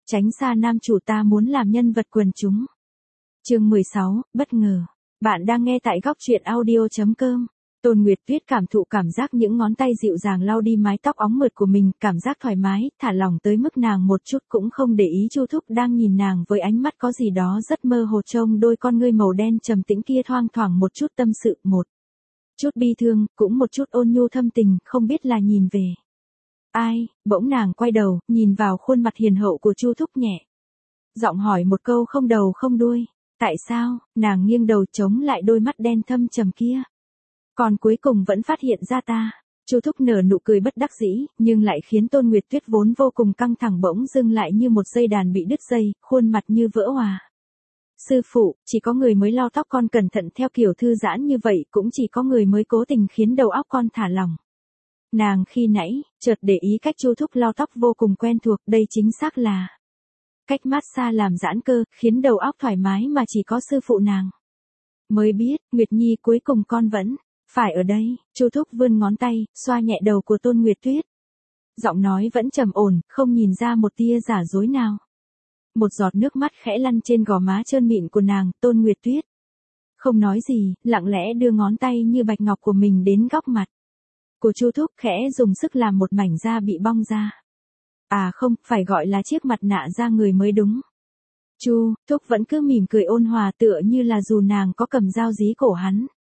Tránh xa nam chủ, ta muốn làm nhân vật quần chúng. Chương 16, bất ngờ. Bạn đang nghe tại góc truyện audio.com. Tôn Nguyệt Tuyết cảm thụ cảm giác những ngón tay dịu dàng lau đi mái tóc óng mượt của mình, cảm giác thoải mái, thả lỏng tới mức nàng một chút cũng không để ý Chu Thúc đang nhìn nàng với ánh mắt có gì đó rất mơ hồ, trông đôi con ngươi màu đen trầm tĩnh kia thoang thoảng một chút tâm sự, một chút bi thương, cũng một chút ôn nhu thâm tình, không biết là nhìn về ai. Bỗng nàng quay đầu, nhìn vào khuôn mặt hiền hậu của Chu Thúc nhẹ giọng hỏi một câu không đầu không đuôi. Tại sao? Nàng nghiêng đầu chống lại đôi mắt đen thâm trầm kia. Còn cuối cùng vẫn phát hiện ra ta. Chu Thúc nở nụ cười bất đắc dĩ, nhưng lại khiến Tôn Nguyệt Tuyết vốn vô cùng căng thẳng bỗng dưng lại như một dây đàn bị đứt dây, khuôn mặt như vỡ òa. Sư phụ, chỉ có người mới lau tóc con cẩn thận theo kiểu thư giãn như vậy, cũng chỉ có người mới cố tình khiến đầu óc con thả lỏng. Nàng khi nãy, chợt để ý cách Chu Thúc lau tóc vô cùng quen thuộc, đây chính xác là cách massage làm giãn cơ, khiến đầu óc thoải mái mà chỉ có sư phụ nàng mới biết. Nguyệt Nhi, cuối cùng con vẫn phải ở đây. Chu Thúc vươn ngón tay, xoa nhẹ đầu của Tôn Nguyệt Tuyết. Giọng nói vẫn trầm ổn, không nhìn ra một tia giả dối nào. Một giọt nước mắt khẽ lăn trên gò má trơn mịn của nàng. Tôn Nguyệt Tuyết không nói gì, lặng lẽ đưa ngón tay như bạch ngọc của mình đến góc mặt của Chu Thúc, khẽ dùng sức làm một mảnh da bị bong ra. À không, phải gọi là chiếc mặt nạ da người mới đúng. Chu Thúc vẫn cứ mỉm cười ôn hòa, tựa như là dù nàng có cầm dao dí cổ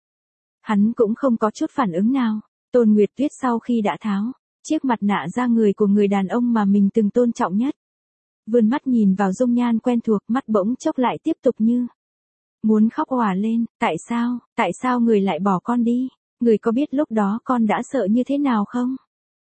hắn cũng không có chút phản ứng nào. Tôn Nguyệt Tuyết sau khi đã tháo chiếc mặt nạ da người của người đàn ông mà mình từng tôn trọng nhất, vươn mắt nhìn vào dung nhan quen thuộc, mắt bỗng chốc lại tiếp tục như muốn khóc òa lên. Tại sao người lại bỏ con đi? Người có biết lúc đó con đã sợ như thế nào không?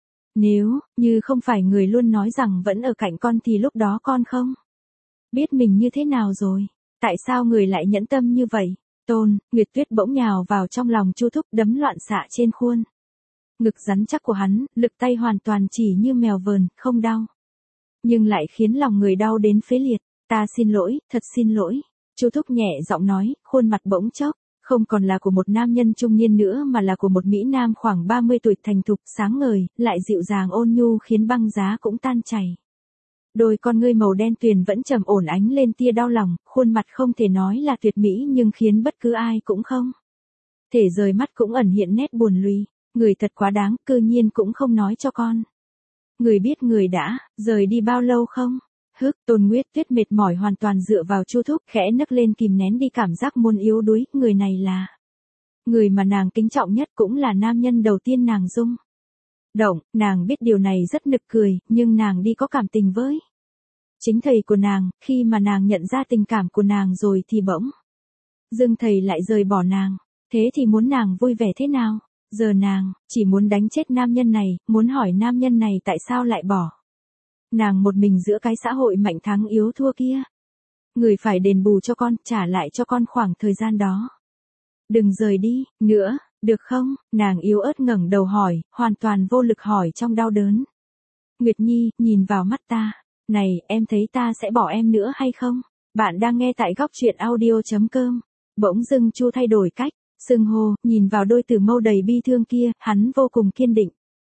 Nếu như không phải người luôn nói rằng vẫn ở cạnh con thì lúc đó con không biết mình như thế nào rồi. Tại sao người lại nhẫn tâm như vậy? Tôn Nguyệt Tuyết bỗng nhào vào trong lòng Chu Thúc, đấm loạn xạ trên khuôn ngực rắn chắc của hắn, lực tay hoàn toàn chỉ như mèo vờn, không đau, nhưng lại khiến lòng người đau đến phế liệt. Ta xin lỗi, thật xin lỗi. Chu Thúc nhẹ giọng nói, khuôn mặt bỗng chốc không còn là của một nam nhân trung niên nữa mà là của một mỹ nam khoảng 30 tuổi, thành thục, sáng ngời, lại dịu dàng ôn nhu khiến băng giá cũng tan chảy. Đôi con ngươi màu đen tuyền vẫn trầm ổn ánh lên tia đau lòng, khuôn mặt không thể nói là tuyệt mỹ nhưng khiến bất cứ ai cũng không thể rời mắt, cũng ẩn hiện nét buồn lùi. Người thật quá đáng, cư nhiên cũng không nói cho con. Người biết người đã rời đi bao lâu không? Tôn Nguyệt Tuyết mệt mỏi hoàn toàn dựa vào Chu Thúc, khẽ nấc lên kìm nén đi cảm giác muốn yếu đuối. Người này là người mà nàng kính trọng nhất, cũng là nam nhân đầu tiên nàng rung động. Nàng biết điều này rất nực cười, nhưng nàng đi có cảm tình với chính thầy của nàng. Khi mà nàng nhận ra tình cảm của nàng rồi thì bỗng dưng thầy lại rời bỏ nàng. Thế thì muốn nàng vui vẻ thế nào? Giờ nàng chỉ muốn đánh chết nam nhân này, muốn hỏi nam nhân này tại sao lại bỏ nàng một mình giữa cái xã hội mạnh thắng yếu thua kia. Người phải đền bù cho con, trả lại cho con khoảng thời gian đó. Đừng rời đi nữa, được không? Nàng yếu ớt ngẩng đầu hỏi, hoàn toàn vô lực hỏi trong đau đớn. Nguyệt Nhi, nhìn vào mắt ta. Này, em thấy ta sẽ bỏ em nữa hay không? Bạn đang nghe tại góc truyện audio.com. Bỗng dưng Chu thay đổi cách xưng hô, nhìn vào đôi tử mâu đầy bi thương kia, hắn vô cùng kiên định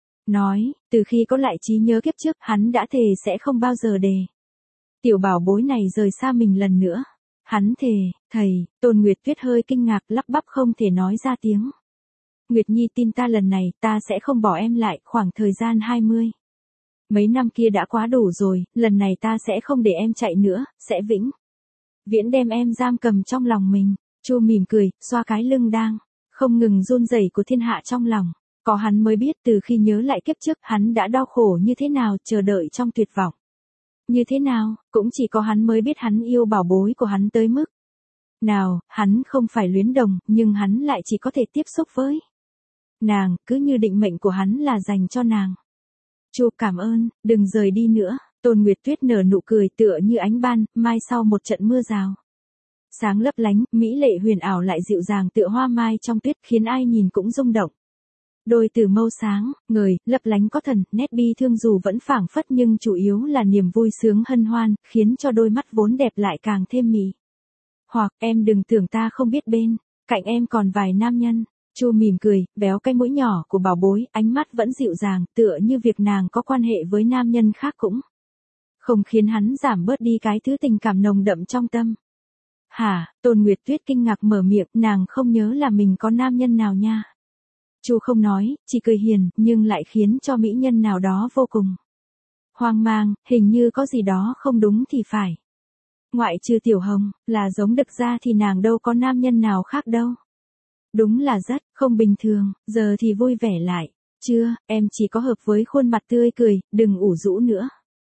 nói, từ khi có lại trí nhớ kiếp trước, hắn đã thề sẽ không bao giờ để tiểu bảo bối này rời xa mình lần nữa. Hắn thề. Thầy. Tôn Nguyệt Tuyết hơi kinh ngạc, lắp bắp không thể nói ra tiếng. Nguyệt Nhi, tin ta, lần này ta sẽ không bỏ em lại. Khoảng thời gian 20 mấy năm kia đã quá đủ rồi, lần này ta sẽ không để em chạy nữa, sẽ vĩnh viễn đem em giam cầm trong lòng mình. Chu mỉm cười, xoa cái lưng đang không ngừng run rẩy của thiên hạ trong lòng. Có hắn mới biết từ khi nhớ lại kiếp trước, hắn đã đau khổ như thế nào, chờ đợi trong tuyệt vọng như thế nào, cũng chỉ có hắn mới biết hắn yêu bảo bối của hắn tới mức nào. Hắn không phải luyến đồng, nhưng hắn lại chỉ có thể tiếp xúc với nàng, cứ như định mệnh của hắn là dành cho nàng. Chu, cảm ơn, đừng rời đi nữa. Tôn Nguyệt Tuyết nở nụ cười tựa như ánh ban mai sau một trận mưa rào. Sáng lấp lánh, mỹ lệ huyền ảo lại dịu dàng tựa hoa mai trong tuyết, khiến ai nhìn cũng rung động. Đôi từ mâu sáng ngời, lấp lánh có thần, nét bi thương dù vẫn phảng phất nhưng chủ yếu là niềm vui sướng hân hoan, khiến cho đôi mắt vốn đẹp lại càng thêm mị. Hoặc, em đừng tưởng ta không biết bên cạnh em còn vài nam nhân. Chu mỉm cười, béo cái mũi nhỏ của bảo bối, ánh mắt vẫn dịu dàng, tựa như việc nàng có quan hệ với nam nhân khác cũng không khiến hắn giảm bớt đi cái thứ tình cảm nồng đậm trong tâm. Hả, Tôn Nguyệt Tuyết kinh ngạc mở miệng, nàng không nhớ là mình có nam nhân nào nha. Chu không nói, chỉ cười hiền, nhưng lại khiến cho mỹ nhân nào đó vô cùng hoang mang, hình như có gì đó không đúng thì phải. Ngoại trừ Tiểu Hồng, là giống Đực ra thì nàng đâu có nam nhân nào khác đâu. Đúng là rất không bình thường, giờ thì vui vẻ lại. Chưa, em chỉ có hợp với khuôn mặt tươi cười, đừng ủ rũ nữa.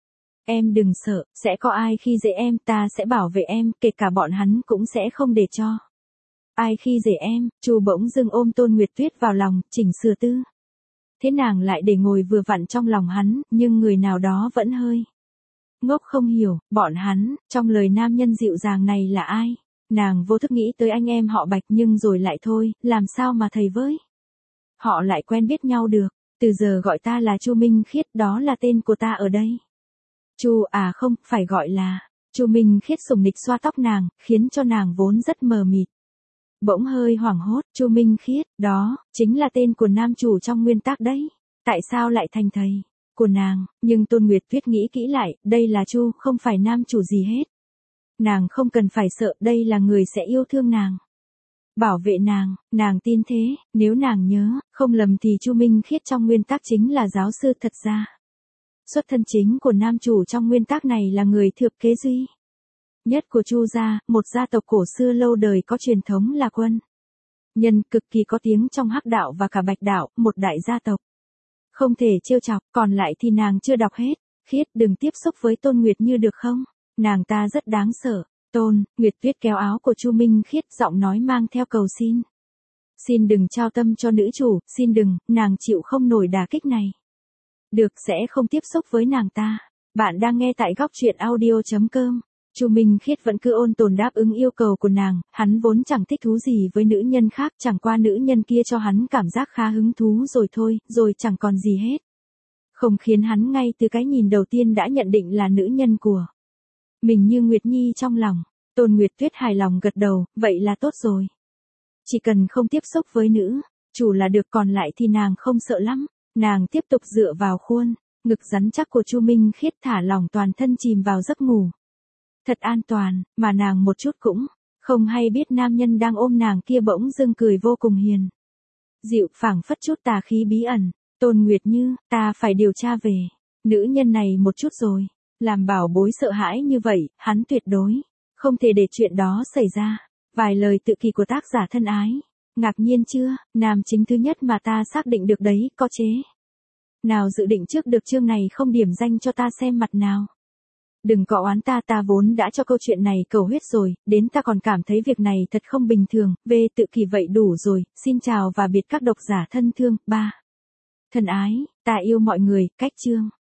Em đừng sợ, sẽ có ai khi dễ em, ta sẽ bảo vệ em, kể cả bọn hắn cũng sẽ không để cho ai khi dễ em. Chu bỗng dưng ôm Tôn Nguyệt Tuyết vào lòng, chỉnh sửa tư thế nàng lại để ngồi vừa vặn trong lòng hắn, nhưng người nào đó vẫn hơi ngốc không hiểu, bọn hắn, trong lời nam nhân dịu dàng này là ai? Nàng vô thức nghĩ tới anh em họ Bạch nhưng rồi lại thôi, làm sao mà thầy với họ lại quen biết nhau được. Từ giờ gọi ta là Chu Minh Khiết, đó là tên của ta ở đây. Chu à không, phải gọi là Chu Minh Khiết. Sùng nịch xoa tóc nàng, khiến cho nàng vốn rất mờ mịt bỗng hơi hoảng hốt. Chu Minh Khiết, đó chính là tên của nam chủ trong nguyên tắc đấy. Tại sao lại thành thầy của nàng? Nhưng Tôn Nguyệt Tuyết nghĩ kỹ lại, đây là Chu, không phải nam chủ gì hết. Nàng không cần phải sợ, đây là người sẽ yêu thương nàng, bảo vệ nàng tin thế. Nếu nàng nhớ không lầm thì Chu Minh Khiết trong nguyên tắc chính là giáo sư. Thật ra xuất thân chính của nam chủ trong nguyên tắc này là người thừa kế duy nhất của Chu gia, một gia tộc cổ xưa lâu đời có truyền thống là quân nhân cực kỳ có tiếng trong Hắc đạo và cả Bạch đạo, một đại gia tộc không thể trêu chọc. Còn lại thì nàng chưa đọc hết. Khiết, đừng tiếp xúc với Tôn Nguyệt Như được không? Nàng ta rất đáng sợ. Tôn Nguyệt Tuyết kéo áo của Chu Minh Khiết, giọng nói mang theo cầu xin. Xin đừng trao tâm cho nữ chủ, xin đừng, nàng chịu không nổi đả kích này. Được, sẽ không tiếp xúc với nàng ta. Bạn đang nghe tại góc truyện audio.com. Chu Minh Khiết vẫn cứ ôn tồn đáp ứng yêu cầu của nàng, hắn vốn chẳng thích thú gì với nữ nhân khác, chẳng qua nữ nhân kia cho hắn cảm giác khá hứng thú rồi thôi, rồi chẳng còn gì hết. Không khiến hắn ngay từ cái nhìn đầu tiên đã nhận định là nữ nhân của mình như Nguyệt Nhi trong lòng. Tôn Nguyệt Tuyết hài lòng gật đầu, vậy là tốt rồi. Chỉ cần không tiếp xúc với nữ chủ là được, còn lại thì nàng không sợ lắm. Nàng tiếp tục dựa vào khuôn ngực rắn chắc của Chu Minh Khiết, thả lỏng toàn thân chìm vào giấc ngủ thật an toàn, mà nàng một chút cũng không hay biết nam nhân đang ôm nàng kia bỗng dưng cười vô cùng hiền dịu, phảng phất chút tà khí bí ẩn. Tôn Nguyệt Như, ta phải điều tra về nữ nhân này một chút rồi. Làm bảo bối sợ hãi như vậy, hắn tuyệt đối không thể để chuyện đó xảy ra. Vài lời tự kỳ của tác giả thân ái. Ngạc nhiên chưa, nam chính thứ nhất mà ta xác định được đấy, có chế nào dự định trước được chương này không điểm danh cho ta xem mặt nào. Đừng có oán ta, ta vốn đã cho câu chuyện này cầu huyết rồi, đến ta còn cảm thấy việc này thật không bình thường. Về tự kỳ vậy đủ rồi, xin chào và biệt các độc giả thân thương. 3. Thân ái, ta yêu mọi người, cách chương.